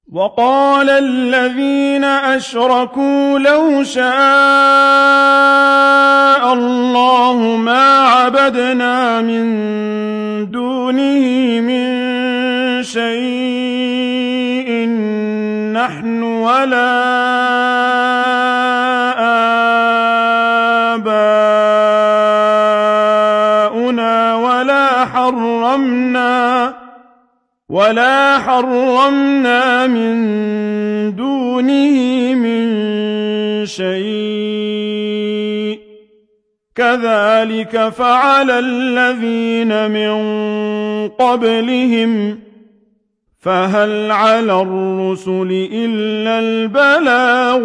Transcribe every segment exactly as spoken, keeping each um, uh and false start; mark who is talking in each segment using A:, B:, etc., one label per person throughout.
A: وقال الذين أشركوا لو شاء الله ما عبدنا من دونه من شيء نحن ولا آباؤنا ولا حرمنا ولا حرمنا من دونه من شيء كذلك فعل الذين من قبلهم فهل على الرسل إلا البلاغ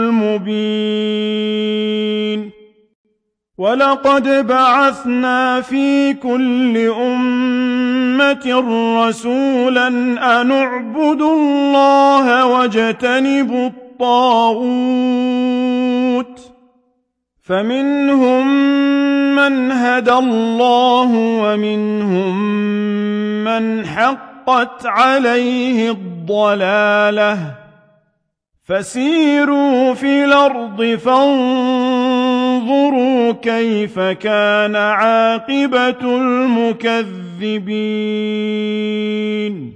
A: المبين ولقد بعثنا في كل أمة رسولا أن اعبدوا الله واجتنبوا الطاغوت فمنهم من هدى الله ومنهم من حقت عليه الضلالة فسيروا في الأرض فانظروا كيف كان عاقبة المكذبين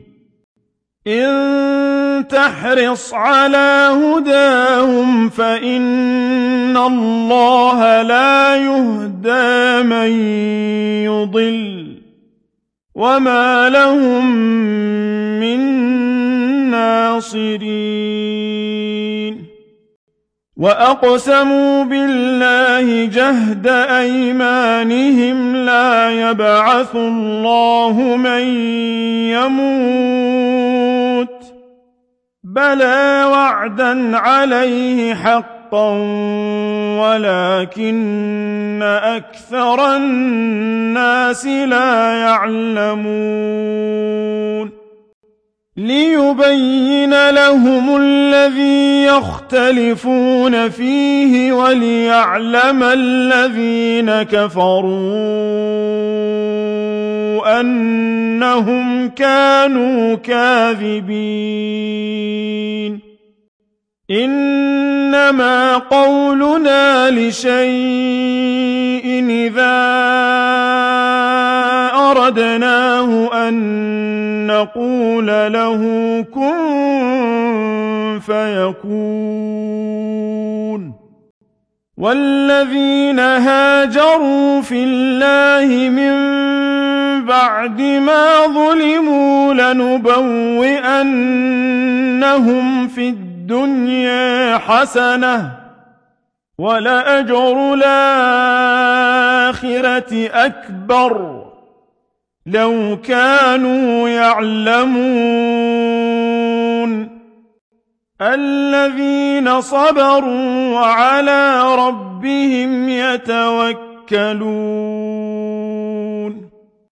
A: إن تحرص على هداهم فإن الله لا يهدى من يضل وما لهم من ناصرين وأقسموا بالله جهد أيمانهم لا يبعث الله من يموت بلى وعدا عليه حقا ولكن أكثر الناس لا يعلمون ليبين لهم الذي يختلفون فيه وليعلم الذين كفروا أنهم كانوا كاذبين إنما قولنا لشيء إذا أردناه أن نقول له كن فيكون والذين هاجروا في الله من بعد ما ظلموا لنبوئنهم في الدنيا حسنة ولأجر الآخرة أكبر لو كانوا يعلمون الذين صبروا وعلى ربهم يتوكلون